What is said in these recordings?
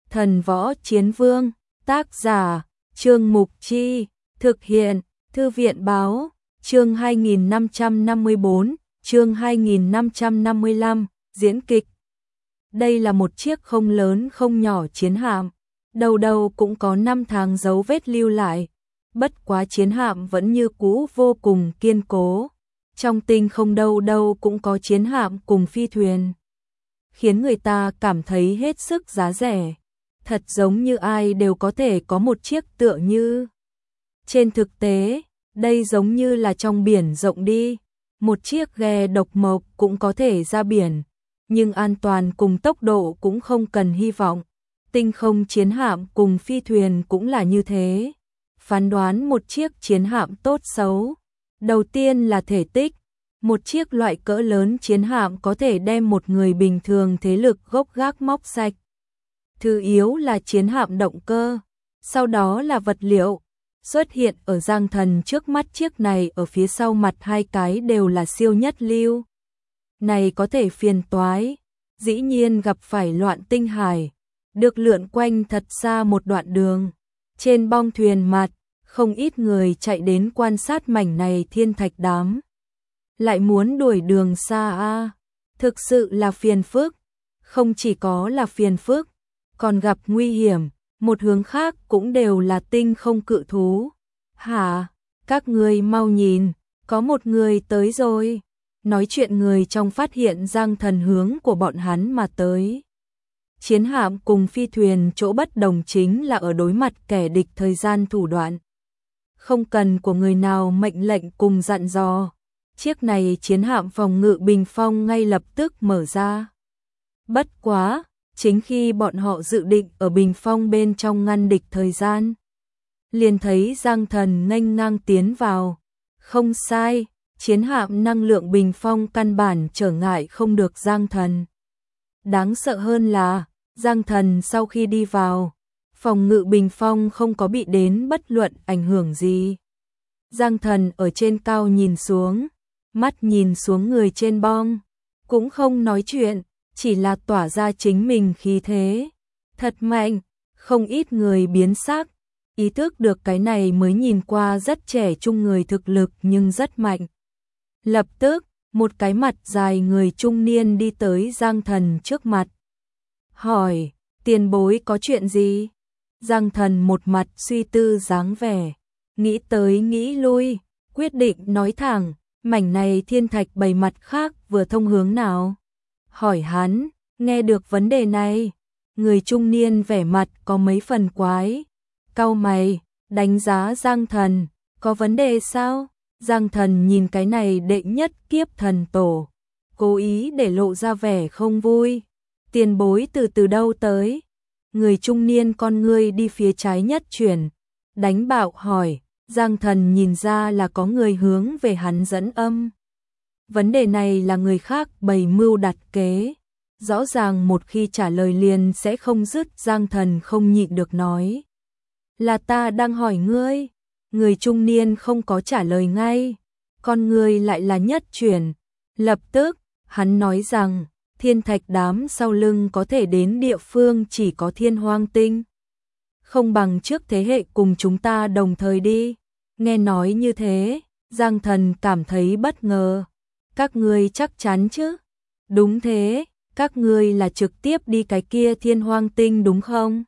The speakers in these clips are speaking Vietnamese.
Thần võ chiến vương, tác giả, Trương Mục Chi, thực hiện, Thư viện báo, chương 2554, chương 2555, diễn kịch. Đây là một chiếc không lớn không nhỏ chiến hạm, đầu đầu cũng có 5 tháng dấu vết lưu lại. Bất quá chiến hạm vẫn như cũ vô cùng kiên cố. Trong tinh không đâu đâu cũng có chiến hạm cùng phi thuyền, khiến người ta cảm thấy hết sức giá rẻ. Thật giống như ai đều có thể có một chiếc tựa như. Trên thực tế, đây giống như là trong biển rộng đi. Một chiếc ghe độc mộc cũng có thể ra biển, nhưng an toàn cùng tốc độ cũng không cần hy vọng. Tinh không chiến hạm cùng phi thuyền cũng là như thế. Phán đoán một chiếc chiến hạm tốt xấu, đầu tiên là thể tích. Một chiếc loại cỡ lớn chiến hạm có thể đem một người bình thường thế lực gốc gác móc sạch. Thứ yếu là chiến hạm động cơ, sau đó là vật liệu. Xuất hiện ở Giang Thần trước mắt chiếc này ở phía sau mặt hai cái đều là siêu nhất lưu. Này có thể phiền toái, dĩ nhiên gặp phải loạn tinh hải, được lượn quanh thật xa một đoạn đường. Trên bong thuyền mặt, không ít người chạy đến quan sát mảnh này thiên thạch đám. Lại muốn đuổi đường xa a, thực sự là phiền phức. Không chỉ có là phiền phức, còn gặp nguy hiểm. Một hướng khác cũng đều là tinh không cự thú. Hả? Các người mau nhìn, có một người tới rồi. Nói chuyện người trong phát hiện Giang Thần hướng của bọn hắn mà tới. Chiến hạm cùng phi thuyền chỗ bất đồng chính là ở đối mặt kẻ địch thời gian thủ đoạn. Không cần của người nào mệnh lệnh cùng dặn dò. Chiếc này chiến hạm phòng ngự bình phong ngay lập tức mở ra. Bất quá, chính khi bọn họ dự định ở bình phong bên trong ngăn địch thời gian, liền thấy Giang Thần nghênh ngang tiến vào. Không sai, chiến hạm năng lượng bình phong căn bản trở ngại không được Giang Thần. Đáng sợ hơn là, Giang Thần sau khi đi vào, phòng ngự bình phong không có bị đến bất luận ảnh hưởng gì. Giang Thần ở trên cao nhìn xuống, mắt nhìn xuống người trên bong, cũng không nói chuyện, chỉ là tỏa ra chính mình khí thế. Thật mạnh, không ít người biến sắc, ý thức được cái này mới nhìn qua rất trẻ trung người thực lực nhưng rất mạnh. Lập tức, một cái mặt dài người trung niên đi tới Giang Thần trước mặt. Hỏi, tiền bối có chuyện gì? Giang Thần một mặt suy tư dáng vẻ, nghĩ tới nghĩ lui, quyết định nói thẳng, mảnh này thiên thạch bầy mặt khác vừa thông hướng nào? Hỏi hắn, nghe được vấn đề này, người trung niên vẻ mặt có mấy phần quái, cau mày, đánh giá Giang Thần, có vấn đề sao? Giang Thần nhìn cái này đệ nhất kiếp thần tổ, cố ý để lộ ra vẻ không vui. Tiền bối từ đâu tới? Người trung niên con ngươi đi phía trái nhất chuyển, đánh bạo hỏi. Giang Thần nhìn ra là có người hướng về hắn dẫn âm. Vấn đề này là người khác bày mưu đặt kế. Rõ ràng một khi trả lời liền sẽ không dứt. Giang Thần không nhịn được nói, là ta đang hỏi ngươi. Người trung niên không có trả lời ngay, con người lại là nhất chuyển. Lập tức, hắn nói rằng, thiên thạch đám sau lưng có thể đến địa phương chỉ có Thiên Hoang Tinh. Không bằng trước thế hệ cùng chúng ta đồng thời đi. Nghe nói như thế, Giang Thần cảm thấy bất ngờ. Các ngươi chắc chắn chứ? Đúng thế, các ngươi là trực tiếp đi cái kia Thiên Hoang Tinh đúng không?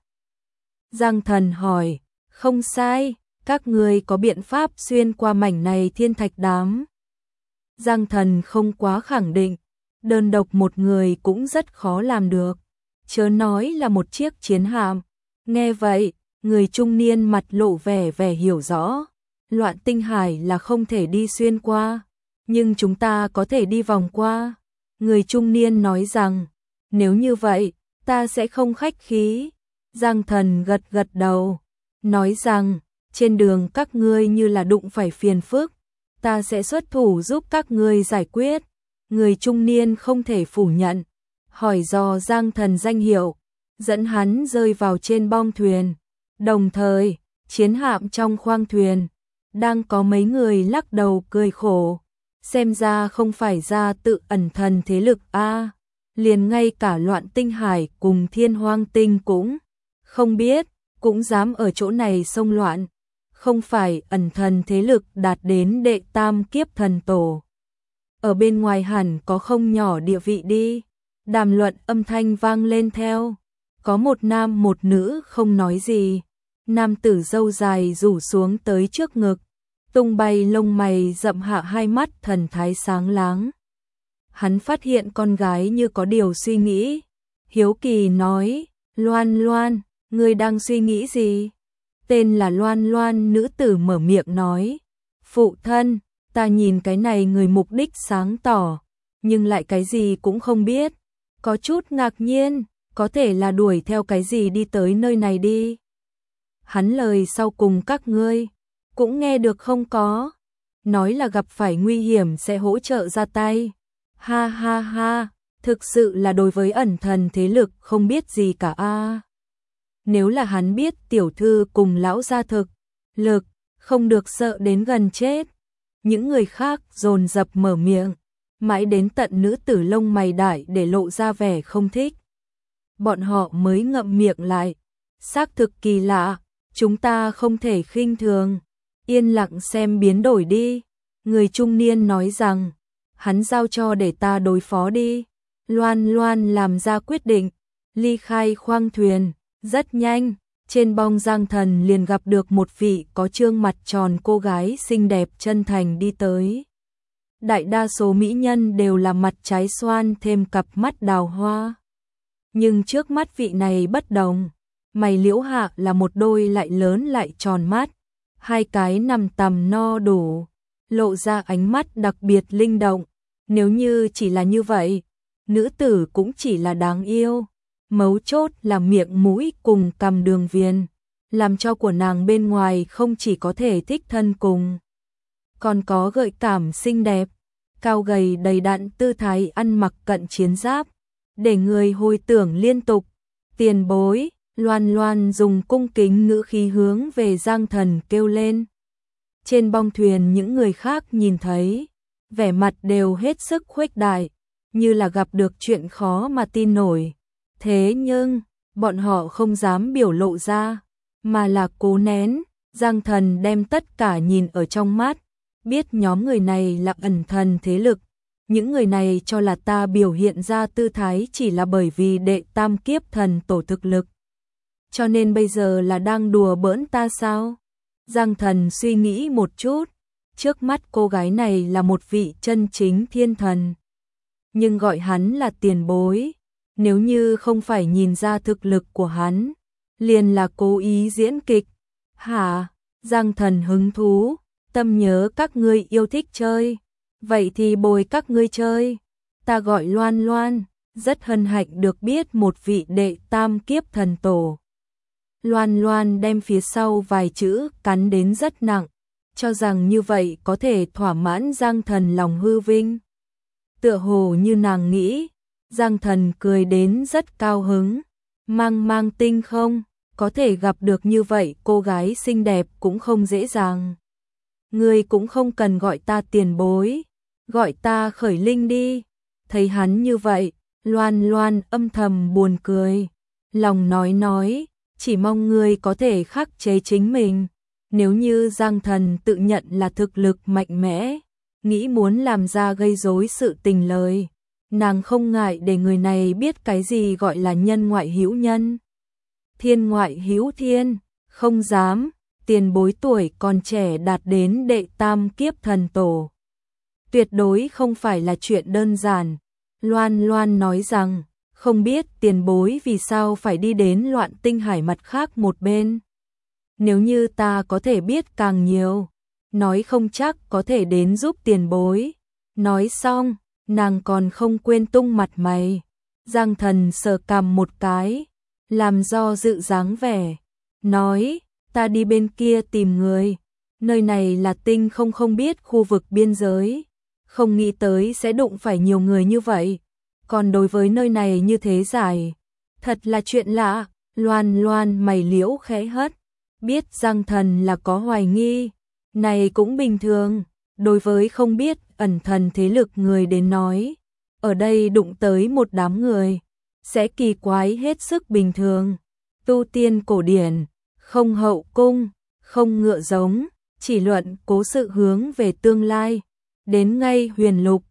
Giang Thần hỏi, không sai, các ngươi có biện pháp xuyên qua mảnh này thiên thạch đám? Giang Thần không quá khẳng định, đơn độc một người cũng rất khó làm được, chớ nói là một chiếc chiến hạm. Nghe vậy, người trung niên mặt lộ vẻ hiểu rõ. Loạn tinh hải là không thể đi xuyên qua, nhưng chúng ta có thể đi vòng qua. Người trung niên nói rằng, nếu như vậy, ta sẽ không khách khí. Giang Thần gật đầu, nói rằng, trên đường các ngươi như là đụng phải phiền phức, ta sẽ xuất thủ giúp các ngươi giải quyết. Người trung niên không thể phủ nhận, hỏi dò Giang Thần danh hiệu, dẫn hắn rơi vào trên bong thuyền. Đồng thời, chiến hạm trong khoang thuyền, đang có mấy người lắc đầu cười khổ, xem ra không phải ra tự ẩn thần thế lực a, liền ngay cả Loạn Tinh Hải cùng Thiên Hoang Tinh cũng Không biết, cũng dám ở chỗ này xông loạn. Không phải ẩn thần thế lực đạt đến đệ tam kiếp thần tổ. Ở bên ngoài hẳn có không nhỏ địa vị đi. Đàm luận âm thanh vang lên theo. Có một nam một nữ không nói gì. Nam tử râu dài rủ xuống tới trước ngực. Tung bay lông mày rậm hạ, hai mắt thần thái sáng láng. Hắn phát hiện con gái như có điều suy nghĩ. Hiếu kỳ nói, Loan Loan, ngươi đang suy nghĩ gì? Tên là Loan Loan, nữ tử mở miệng nói. Phụ thân, ta nhìn cái này người mục đích sáng tỏ, nhưng lại cái gì cũng không biết. Có chút ngạc nhiên, có thể là đuổi theo cái gì đi tới nơi này đi. Hắn lời sau cùng các ngươi cũng nghe được không có? Nói là gặp phải nguy hiểm sẽ hỗ trợ ra tay. Ha ha ha, thực sự là đối với ẩn thần thế lực không biết gì cả a. Nếu là hắn biết tiểu thư cùng lão gia thực lực không được sợ đến gần chết. Những người khác dồn dập mở miệng, mãi đến tận nữ tử lông mày đại để lộ ra vẻ không thích. Bọn họ mới ngậm miệng lại. Xác thực kỳ lạ, chúng ta không thể khinh thường. Yên lặng xem biến đổi đi. Người trung niên nói rằng, hắn giao cho để ta đối phó đi. Loan Loan làm ra quyết định, ly khai khoang thuyền. Rất nhanh, trên bong Giang Thần liền gặp được một vị có trương mặt tròn cô gái xinh đẹp chân thành đi tới. Đại đa số mỹ nhân đều là mặt trái xoan thêm cặp mắt đào hoa. Nhưng trước mắt vị này bất đồng, mày liễu hạ là một đôi lại lớn lại tròn mắt, hai cái nằm tầm no đủ, lộ ra ánh mắt đặc biệt linh động. Nếu như chỉ là như vậy, nữ tử cũng chỉ là đáng yêu. Mấu chốt là miệng mũi cùng cằm đường viền, làm cho của nàng bên ngoài không chỉ có thể thích thân cùng, còn có gợi cảm xinh đẹp, cao gầy đầy đặn tư thái ăn mặc cận chiến giáp, để người hồi tưởng liên tục. Tiền bối, Loan Loan dùng cung kính ngữ khí hướng về Giang Thần kêu lên. Trên bong thuyền những người khác nhìn thấy, vẻ mặt đều hết sức khuếch đại, như là gặp được chuyện khó mà tin nổi. Thế nhưng, bọn họ không dám biểu lộ ra, mà là cố nén. Giang Thần đem tất cả nhìn ở trong mắt, biết nhóm người này là ẩn thần thế lực. Những người này cho là ta biểu hiện ra tư thái chỉ là bởi vì đệ tam kiếp thần tổ thực lực. Cho nên bây giờ là đang đùa bỡn ta sao? Giang Thần suy nghĩ một chút, trước mắt cô gái này là một vị chân chính thiên thần. Nhưng gọi hắn là tiền bối. Nếu như không phải nhìn ra thực lực của hắn, liền là cố ý diễn kịch. Hả? Giang Thần hứng thú, tâm nhớ các ngươi yêu thích chơi. Vậy thì bồi các ngươi chơi. Ta gọi Loan Loan, rất hân hạnh được biết một vị đệ tam kiếp thần tổ. Loan Loan đem phía sau vài chữ cắn đến rất nặng, cho rằng như vậy có thể thỏa mãn Giang Thần lòng hư vinh. Tựa hồ như nàng nghĩ, Giang Thần cười đến rất cao hứng. Mang tinh không, có thể gặp được như vậy cô gái xinh đẹp cũng không dễ dàng. Ngươi cũng không cần gọi ta tiền bối, gọi ta Khởi Linh đi. Thấy hắn như vậy, Loan Loan âm thầm buồn cười. Lòng nói, chỉ mong ngươi có thể khắc chế chính mình. Nếu như Giang Thần tự nhận là thực lực mạnh mẽ, nghĩ muốn làm ra gây rối sự tình lời, nàng không ngại để người này biết cái gì gọi là nhân ngoại hữu nhân, thiên ngoại hữu thiên. Không dám, tiền bối tuổi còn trẻ đạt đến đệ tam kiếp thần tổ, tuyệt đối không phải là chuyện đơn giản. Loan Loan nói rằng, không biết tiền bối vì sao phải đi đến Loạn Tinh Hải mặt khác một bên. Nếu như ta có thể biết càng nhiều, nói không chắc có thể đến giúp tiền bối. Nói xong, nàng còn không quên tung mặt mày. Giang Thần sờ cằm một cái, làm do dự dáng vẻ, nói, ta đi bên kia tìm người. Nơi này là tinh không biết khu vực biên giới, không nghĩ tới sẽ đụng phải nhiều người như vậy. Còn đối với nơi này như thế giải, thật là chuyện lạ. Loan Loan mày liễu khẽ hất, biết Giang Thần là có hoài nghi, này cũng bình thường. Đối với không biết ẩn thần thế lực người đến nói, ở đây đụng tới một đám người, sẽ kỳ quái hết sức bình thường. tu tiên cổ điển, không hậu cung, không ngựa giống, chỉ luận cố sự hướng về tương lai. Đến ngay huyền lục,